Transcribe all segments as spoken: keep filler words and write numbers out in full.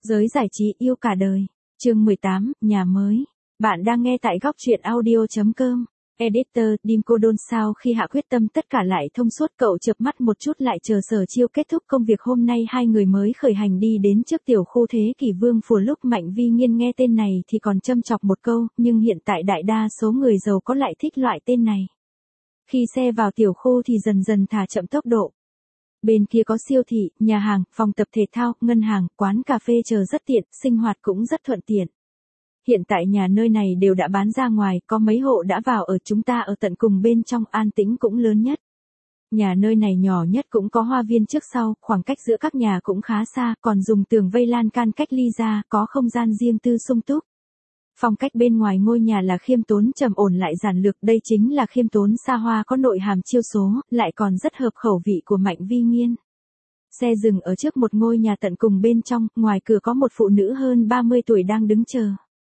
Giới giải trí yêu cả đời. Chương mười tám, nhà mới. Bạn đang nghe tại góc truyện audio.com. Editor, Dimco Đôn sau khi hạ quyết tâm tất cả lại thông suốt, cậu chợp mắt một chút lại chờ Sở Chiêu kết thúc công việc. Hôm nay hai người mới khởi hành đi đến trước tiểu khu Thế Kỷ Vương Phủ. Lúc Mạnh Vi Nghiên nghe tên này thì còn châm chọc một câu, nhưng hiện tại đại đa số người giàu có lại thích loại tên này. Khi xe vào tiểu khu thì dần dần thả chậm tốc độ. Bên kia có siêu thị, nhà hàng, phòng tập thể thao, ngân hàng, quán cà phê chờ rất tiện, sinh hoạt cũng rất thuận tiện. Hiện tại nhà nơi này đều đã bán ra ngoài, có mấy hộ đã vào ở, chúng ta ở tận cùng bên trong, an tĩnh cũng lớn nhất. Nhà nơi này nhỏ nhất cũng có hoa viên trước sau, khoảng cách giữa các nhà cũng khá xa, còn dùng tường vây lan can cách ly ra, có không gian riêng tư sung túc. Phong cách bên ngoài ngôi nhà là khiêm tốn trầm ổn lại giản lược, đây chính là khiêm tốn xa hoa có nội hàm chiêu số, lại còn rất hợp khẩu vị của Mạnh Vi Nghiên. Xe dừng ở trước một ngôi nhà tận cùng bên trong, ngoài cửa có một phụ nữ hơn ba mươi tuổi đang đứng chờ.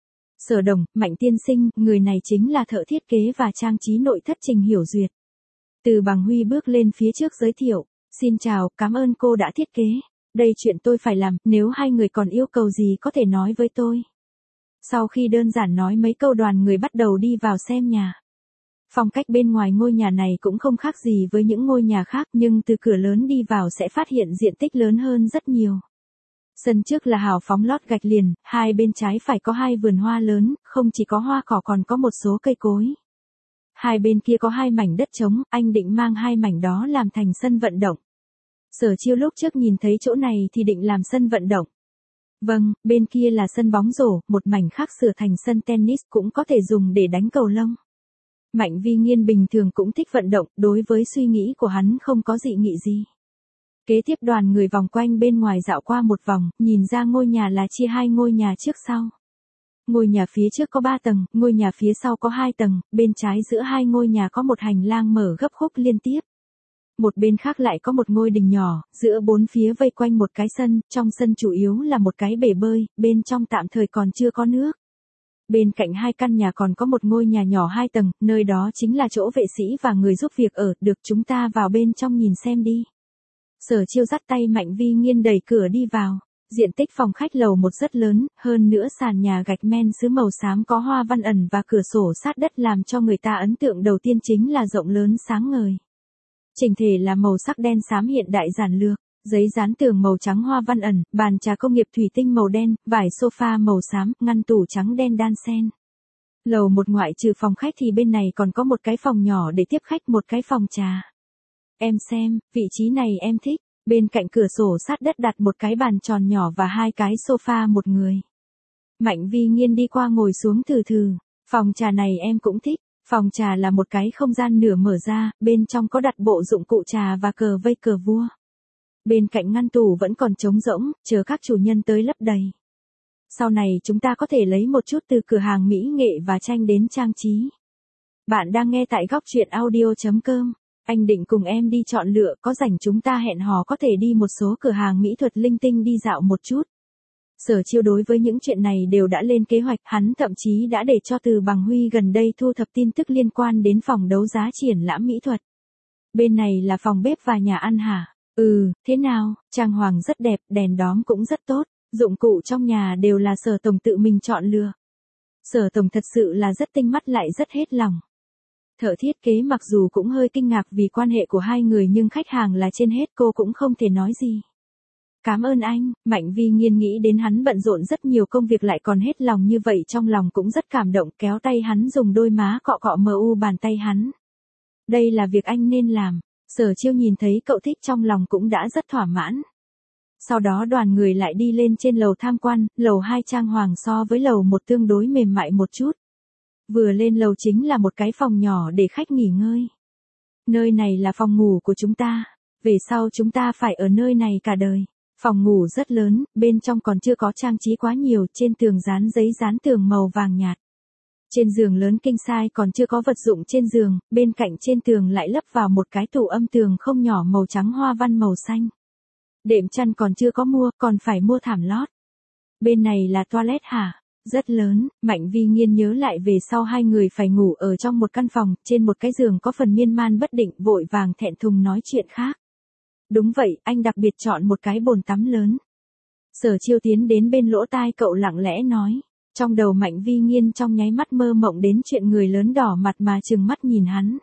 Sở Đồng, Mạnh tiên sinh, người này chính là thợ thiết kế và trang trí nội thất Trình Hiểu Duyệt. Từ Bằng Huy bước lên phía trước giới thiệu, xin chào, cảm ơn cô đã thiết kế. Đây chuyện tôi phải làm, nếu hai người còn yêu cầu gì có thể nói với tôi. Sau khi đơn giản nói mấy câu, đoàn người bắt đầu đi vào xem nhà. Phong cách bên ngoài ngôi nhà này cũng không khác gì với những ngôi nhà khác, nhưng từ cửa lớn đi vào sẽ phát hiện diện tích lớn hơn rất nhiều. Sân trước là hào phóng lót gạch liền, hai bên trái phải có hai vườn hoa lớn, không chỉ có hoa cỏ còn có một số cây cối. Hai bên kia có hai mảnh đất trống, anh định mang hai mảnh đó làm thành sân vận động. Sở Chiêu lúc trước nhìn thấy chỗ này thì định làm sân vận động. Vâng, bên kia là sân bóng rổ, một mảnh khác sửa thành sân tennis, cũng có thể dùng để đánh cầu lông. Mạnh Vi Nghiên bình thường cũng thích vận động, đối với suy nghĩ của hắn không có dị nghị gì. Kế tiếp đoàn người vòng quanh bên ngoài dạo qua một vòng, nhìn ra ngôi nhà là chia hai ngôi nhà trước sau. Ngôi nhà phía trước có ba tầng, ngôi nhà phía sau có hai tầng, bên trái giữa hai ngôi nhà có một hành lang mở gấp khúc liên tiếp. Một bên khác lại có một ngôi đình nhỏ, giữa bốn phía vây quanh một cái sân, trong sân chủ yếu là một cái bể bơi, bên trong tạm thời còn chưa có nước. Bên cạnh hai căn nhà còn có một ngôi nhà nhỏ hai tầng, nơi đó chính là chỗ vệ sĩ và người giúp việc ở, được, chúng ta vào bên trong nhìn xem đi. Sở Chiêu dắt tay Mạnh Vi Nghiên đẩy cửa đi vào. Diện tích phòng khách lầu một rất lớn, hơn nữa sàn nhà gạch men sứ màu xám có hoa văn ẩn và cửa sổ sát đất, làm cho người ta ấn tượng đầu tiên chính là rộng lớn sáng ngời. Chỉnh thể là màu sắc đen xám hiện đại giản lược, giấy dán tường màu trắng hoa văn ẩn, bàn trà công nghiệp thủy tinh màu đen, vải sofa màu xám, ngăn tủ trắng đen đan xen. Lầu một ngoại trừ phòng khách thì bên này còn có một cái phòng nhỏ để tiếp khách, một cái phòng trà. Em xem, vị trí này em thích. Bên cạnh cửa sổ sát đất đặt một cái bàn tròn nhỏ và hai cái sofa một người. Mạnh Vi Nghiên đi qua ngồi xuống thử thử. Phòng trà này em cũng thích. Phòng trà là một cái không gian nửa mở ra, bên trong có đặt bộ dụng cụ trà và cờ vây cờ vua. Bên cạnh ngăn tủ vẫn còn trống rỗng, chờ các chủ nhân tới lấp đầy. Sau này chúng ta có thể lấy một chút từ cửa hàng mỹ nghệ và tranh đến trang trí. Bạn đang nghe tại góc truyện audio.com. Anh định cùng em đi chọn lựa, có rảnh chúng ta hẹn hò có thể đi một số cửa hàng mỹ thuật linh tinh đi dạo một chút. Sở Chiêu đối với những chuyện này đều đã lên kế hoạch, hắn thậm chí đã để cho Từ Bằng Huy gần đây thu thập tin tức liên quan đến phòng đấu giá triển lãm mỹ thuật. Bên này là phòng bếp và nhà ăn hả? Ừ, thế nào, trang hoàng rất đẹp, đèn đóm cũng rất tốt, dụng cụ trong nhà đều là Sở Tổng tự mình chọn lựa. Sở Tổng thật sự là rất tinh mắt lại rất hết lòng. Thợ thiết kế mặc dù cũng hơi kinh ngạc vì quan hệ của hai người, nhưng khách hàng là trên hết, cô cũng không thể nói gì. Cảm ơn anh. Mạnh Vi Nghiên nghĩ đến hắn bận rộn rất nhiều công việc lại còn hết lòng như vậy, trong lòng cũng rất cảm động, kéo tay hắn dùng đôi má cọ cọ mờ u bàn tay hắn. Đây là việc anh nên làm. Sở Chiêu nhìn thấy cậu thích trong lòng cũng đã rất thỏa mãn. Sau đó đoàn người lại đi lên trên lầu tham quan, lầu hai trang hoàng so với lầu một tương đối mềm mại một chút. Vừa lên lầu chính là một cái phòng nhỏ để khách nghỉ ngơi. Nơi này là phòng ngủ của chúng ta. Về sau chúng ta phải ở nơi này cả đời. Phòng ngủ rất lớn, bên trong còn chưa có trang trí quá nhiều, trên tường dán giấy dán tường màu vàng nhạt. Trên giường lớn king size còn chưa có vật dụng trên giường, bên cạnh trên tường lại lắp vào một cái tủ âm tường không nhỏ màu trắng hoa văn màu xanh. Đệm chăn còn chưa có mua, còn phải mua thảm lót. Bên này là toilet hả? Rất lớn. Mạnh Vi Nghiên nhớ lại về sau hai người phải ngủ ở trong một căn phòng, trên một cái giường có phần miên man bất định, vội vàng thẹn thùng nói chuyện khác. Đúng vậy, anh đặc biệt chọn một cái bồn tắm lớn. Sở Chiêu tiến đến bên lỗ tai cậu lặng lẽ nói. Trong đầu Mạnh Vi Nghiên trong nháy mắt mơ mộng đến chuyện người lớn đỏ mặt mà trừng mắt nhìn hắn.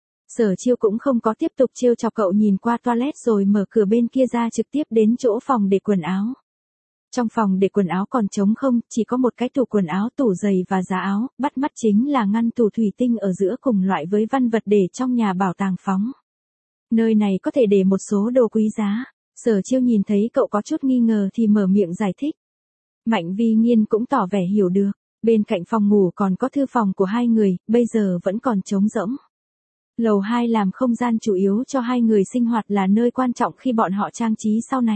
Sở Chiêu cũng không có tiếp tục trêu chọc cậu, nhìn qua toilet rồi mở cửa bên kia ra trực tiếp đến chỗ phòng để quần áo. Trong phòng để quần áo còn trống không, chỉ có một cái tủ quần áo, tủ giày và giá áo, bắt mắt chính là ngăn tủ thủy tinh ở giữa cùng loại với văn vật để trong nhà bảo tàng phóng. Nơi này có thể để một số đồ quý giá. Sở Chiêu nhìn thấy cậu có chút nghi ngờ thì mở miệng giải thích. Mạnh Vi Nghiên cũng tỏ vẻ hiểu được. Bên cạnh phòng ngủ còn có thư phòng của hai người, bây giờ vẫn còn trống rỗng. Lầu hai làm không gian chủ yếu cho hai người sinh hoạt, là nơi quan trọng khi bọn họ trang trí sau này.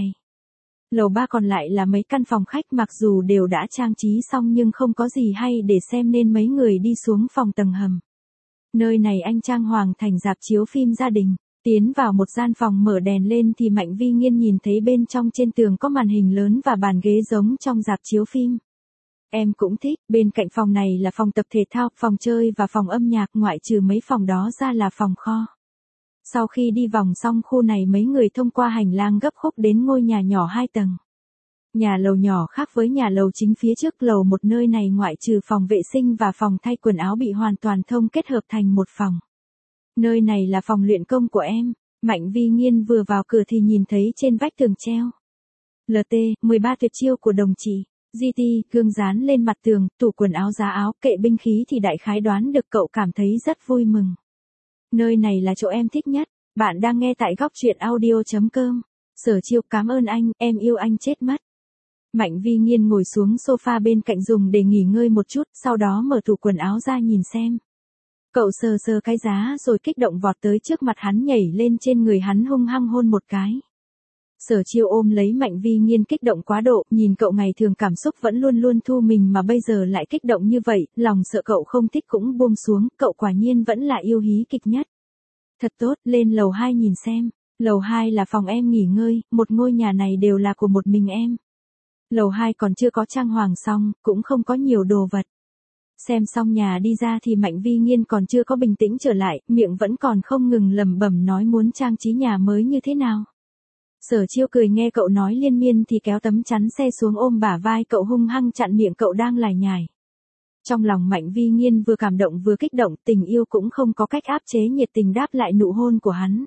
Lầu ba còn lại là mấy căn phòng khách, mặc dù đều đã trang trí xong nhưng không có gì hay để xem nên mấy người đi xuống phòng tầng hầm. Nơi này anh trang hoàng thành rạp chiếu phim gia đình. Tiến vào một gian phòng mở đèn lên thì Mạnh Vi Nghiên nhìn thấy bên trong trên tường có màn hình lớn và bàn ghế giống trong rạp chiếu phim. Em cũng thích, bên cạnh phòng này là phòng tập thể thao, phòng chơi và phòng âm nhạc, ngoại trừ mấy phòng đó ra là phòng kho. Sau khi đi vòng xong khu này mấy người thông qua hành lang gấp khúc đến ngôi nhà nhỏ hai tầng. Nhà lầu nhỏ khác với nhà lầu chính phía trước lầu một, nơi này ngoại trừ phòng vệ sinh và phòng thay quần áo bị hoàn toàn thông kết hợp thành một phòng. Nơi này là phòng luyện công của em. Mạnh Vi Nghiên vừa vào cửa thì nhìn thấy trên vách tường treo lờ tê, mười ba tuyệt chiêu của đồng chí. giê tê, gương dán lên mặt tường, tủ quần áo, giá áo, kệ binh khí thì đại khái đoán được, cậu cảm thấy rất vui mừng. Nơi này là chỗ em thích nhất. Bạn đang nghe tại góc truyện audio chấm com. Sở Chiêu, cảm ơn anh, em yêu anh chết mất. Mạnh Vi Nghiên ngồi xuống sofa bên cạnh dùng để nghỉ ngơi một chút, sau đó mở tủ quần áo ra nhìn xem. Cậu sờ sờ cái giá rồi kích động vọt tới trước mặt hắn, nhảy lên trên người hắn hung hăng hôn một cái. Sở Chiêu ôm lấy Mạnh Vi Nghiên, kích động quá độ, nhìn cậu ngày thường cảm xúc vẫn luôn luôn thu mình mà bây giờ lại kích động như vậy, lòng sợ cậu không thích cũng buông xuống, cậu quả nhiên vẫn là yêu hí kịch nhất. Thật tốt, lên lầu hai nhìn xem. Lầu hai là phòng em nghỉ ngơi, một ngôi nhà này đều là của một mình em. Lầu hai còn chưa có trang hoàng xong, cũng không có nhiều đồ vật. Xem xong nhà đi ra thì Mạnh Vi Nghiên còn chưa có bình tĩnh trở lại, miệng vẫn còn không ngừng lẩm bẩm nói muốn trang trí nhà mới như thế nào. Sở Chiêu cười nghe cậu nói liên miên thì kéo tấm chắn xe xuống ôm bả vai cậu hung hăng chặn miệng cậu đang lải nhải. Trong lòng Mạnh Vi Nghiên vừa cảm động vừa kích động, tình yêu cũng không có cách áp chế, nhiệt tình đáp lại nụ hôn của hắn.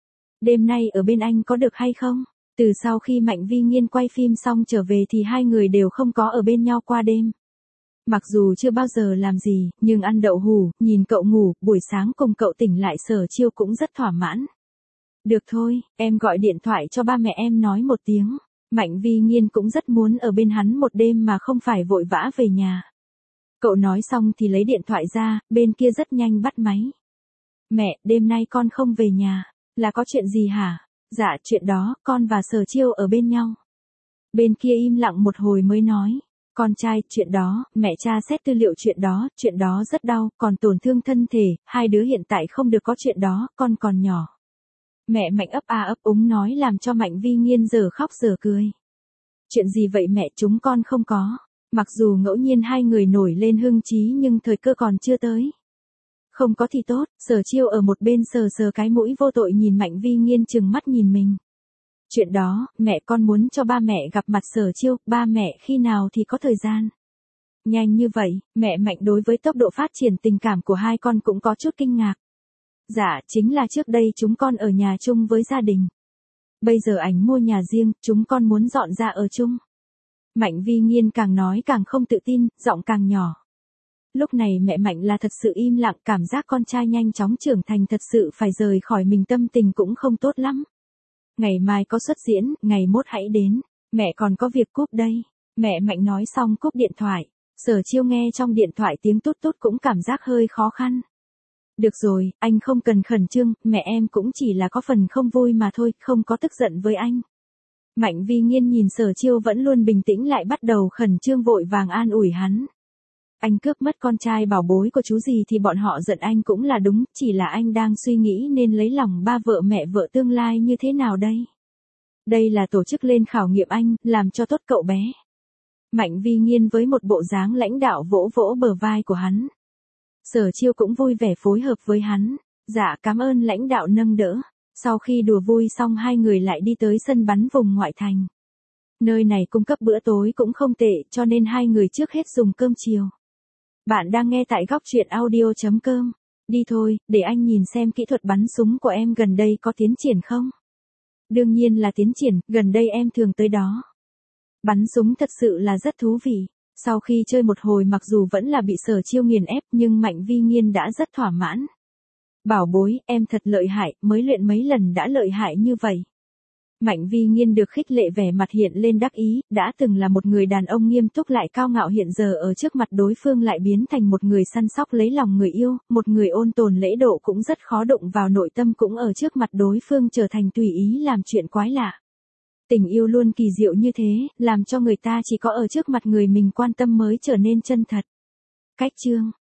Đêm nay ở bên anh có được hay không? Từ sau khi Mạnh Vi Nghiên quay phim xong trở về thì hai người đều không có ở bên nhau qua đêm. Mặc dù chưa bao giờ làm gì, nhưng ăn đậu hủ, nhìn cậu ngủ, buổi sáng cùng cậu tỉnh lại Sở Chiêu cũng rất thỏa mãn. Được thôi, em gọi điện thoại cho ba mẹ em nói một tiếng. Mạnh Vi Nghiên cũng rất muốn ở bên hắn một đêm mà không phải vội vã về nhà. Cậu nói xong thì lấy điện thoại ra, bên kia rất nhanh bắt máy. Mẹ, đêm nay con không về nhà. Là có chuyện gì hả? Dạ, chuyện đó, con và Sở Chiêu ở bên nhau. Bên kia im lặng một hồi mới nói. Con trai, chuyện đó, mẹ tra xét tư liệu chuyện đó, chuyện đó rất đau, còn tổn thương thân thể, hai đứa hiện tại không được có chuyện đó, con còn nhỏ. Mẹ Mạnh ấp a ấp úng nói làm cho Mạnh Vi Nghiên giờ khóc giờ cười. Chuyện gì vậy mẹ, chúng con không có. Mặc dù ngẫu nhiên hai người nổi lên hưng chí nhưng thời cơ còn chưa tới. Không có thì tốt, Sở Chiêu ở một bên sờ sờ cái mũi vô tội nhìn Mạnh Vi Nghiên trừng mắt nhìn mình. Chuyện đó, mẹ con muốn cho ba mẹ gặp mặt Sở Chiêu, ba mẹ khi nào thì có thời gian. Nhanh như vậy, mẹ Mạnh đối với tốc độ phát triển tình cảm của hai con cũng có chút kinh ngạc. Dạ, chính là trước đây chúng con ở nhà chung với gia đình. Bây giờ ảnh mua nhà riêng, chúng con muốn dọn ra ở chung. Mạnh Vi Nghiên càng nói càng không tự tin, giọng càng nhỏ. Lúc này mẹ Mạnh là thật sự im lặng, cảm giác con trai nhanh chóng trưởng thành thật sự phải rời khỏi mình, tâm tình cũng không tốt lắm. Ngày mai có xuất diễn, ngày mốt hãy đến, mẹ còn có việc cúp đây. Mẹ Mạnh nói xong cúp điện thoại, Sở Chiêu nghe trong điện thoại tiếng tút tút cũng cảm giác hơi khó khăn. Được rồi, anh không cần khẩn trương, mẹ em cũng chỉ là có phần không vui mà thôi, không có tức giận với anh. Mạnh Vi Nghiên nhìn Sở Chiêu vẫn luôn bình tĩnh lại bắt đầu khẩn trương vội vàng an ủi hắn. Anh cướp mất con trai bảo bối của chú gì thì bọn họ giận anh cũng là đúng, chỉ là anh đang suy nghĩ nên lấy lòng ba vợ mẹ vợ tương lai như thế nào đây. Đây là tổ chức lên khảo nghiệm anh, làm cho tốt cậu bé. Mạnh Vi Nghiên với một bộ dáng lãnh đạo vỗ vỗ bờ vai của hắn. Sở Chiêu cũng vui vẻ phối hợp với hắn. Dạ, cảm ơn lãnh đạo nâng đỡ. Sau khi đùa vui xong hai người lại đi tới sân bắn vùng ngoại thành. Nơi này cung cấp bữa tối cũng không tệ, cho nên hai người trước hết dùng cơm chiều. Bạn đang nghe tại góc truyện audio chấm com. Đi thôi, để anh nhìn xem kỹ thuật bắn súng của em gần đây có tiến triển không? Đương nhiên là tiến triển, gần đây em thường tới đó. Bắn súng thật sự là rất thú vị. Sau khi chơi một hồi mặc dù vẫn là bị Sở Chiêu nghiền ép nhưng Mạnh Vi Nghiên đã rất thỏa mãn. Bảo bối, em thật lợi hại, mới luyện mấy lần đã lợi hại như vậy. Mạnh Vi Nghiên được khích lệ vẻ mặt hiện lên đắc ý, đã từng là một người đàn ông nghiêm túc lại cao ngạo hiện giờ ở trước mặt đối phương lại biến thành một người săn sóc lấy lòng người yêu, một người ôn tồn lễ độ cũng rất khó đụng vào nội tâm cũng ở trước mặt đối phương trở thành tùy ý làm chuyện quái lạ. Tình yêu luôn kỳ diệu như thế, làm cho người ta chỉ có ở trước mặt người mình quan tâm mới trở nên chân thật. Cách chương